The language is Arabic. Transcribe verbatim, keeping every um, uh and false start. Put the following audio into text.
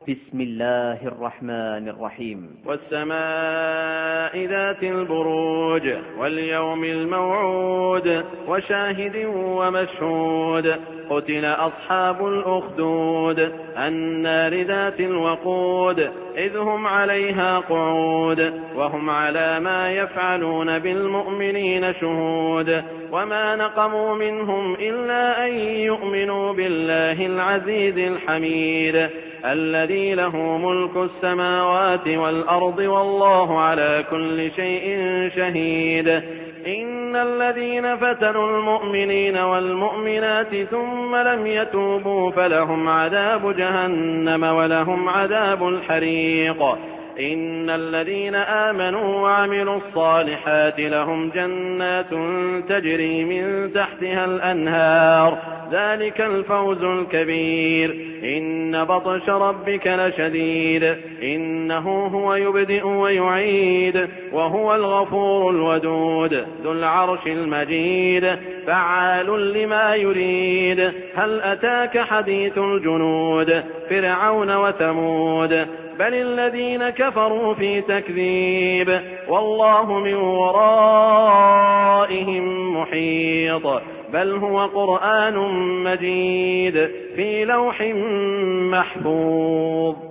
بسم الله الرحمن الرحيم. والسماء ذات البروج واليوم الموعود وشاهد ومشهود قتل أصحاب الأخدود النار ذات الوقود إذ هم عليها قعود وهم على ما يفعلون بالمؤمنين شهود وما نقموا منهم إلا أن يؤمنوا بالله العزيز الحميد الذي له ملك السماوات والأرض والله على كل شيء شهيد. إن الذين فتنوا المؤمنين والمؤمنات ثم لم يتوبوا فلهم عذاب جهنم ولهم عذاب الحريق. إن الذين آمنوا وعملوا الصالحات لهم جنات تجري من تحتها الأنهار ذلك الفوز الكبير. إن بطش ربك لشديد إنه هو يبدئ ويعيد وهو الغفور الودود ذو العرش المجيد فعال لما يريد. هل أتاك حديث الجنود فرعون وثمود بل الذين كفروا في تكذيب والله من ورائهم محيط بل هو قرآن مجيد في لوح محفوظ.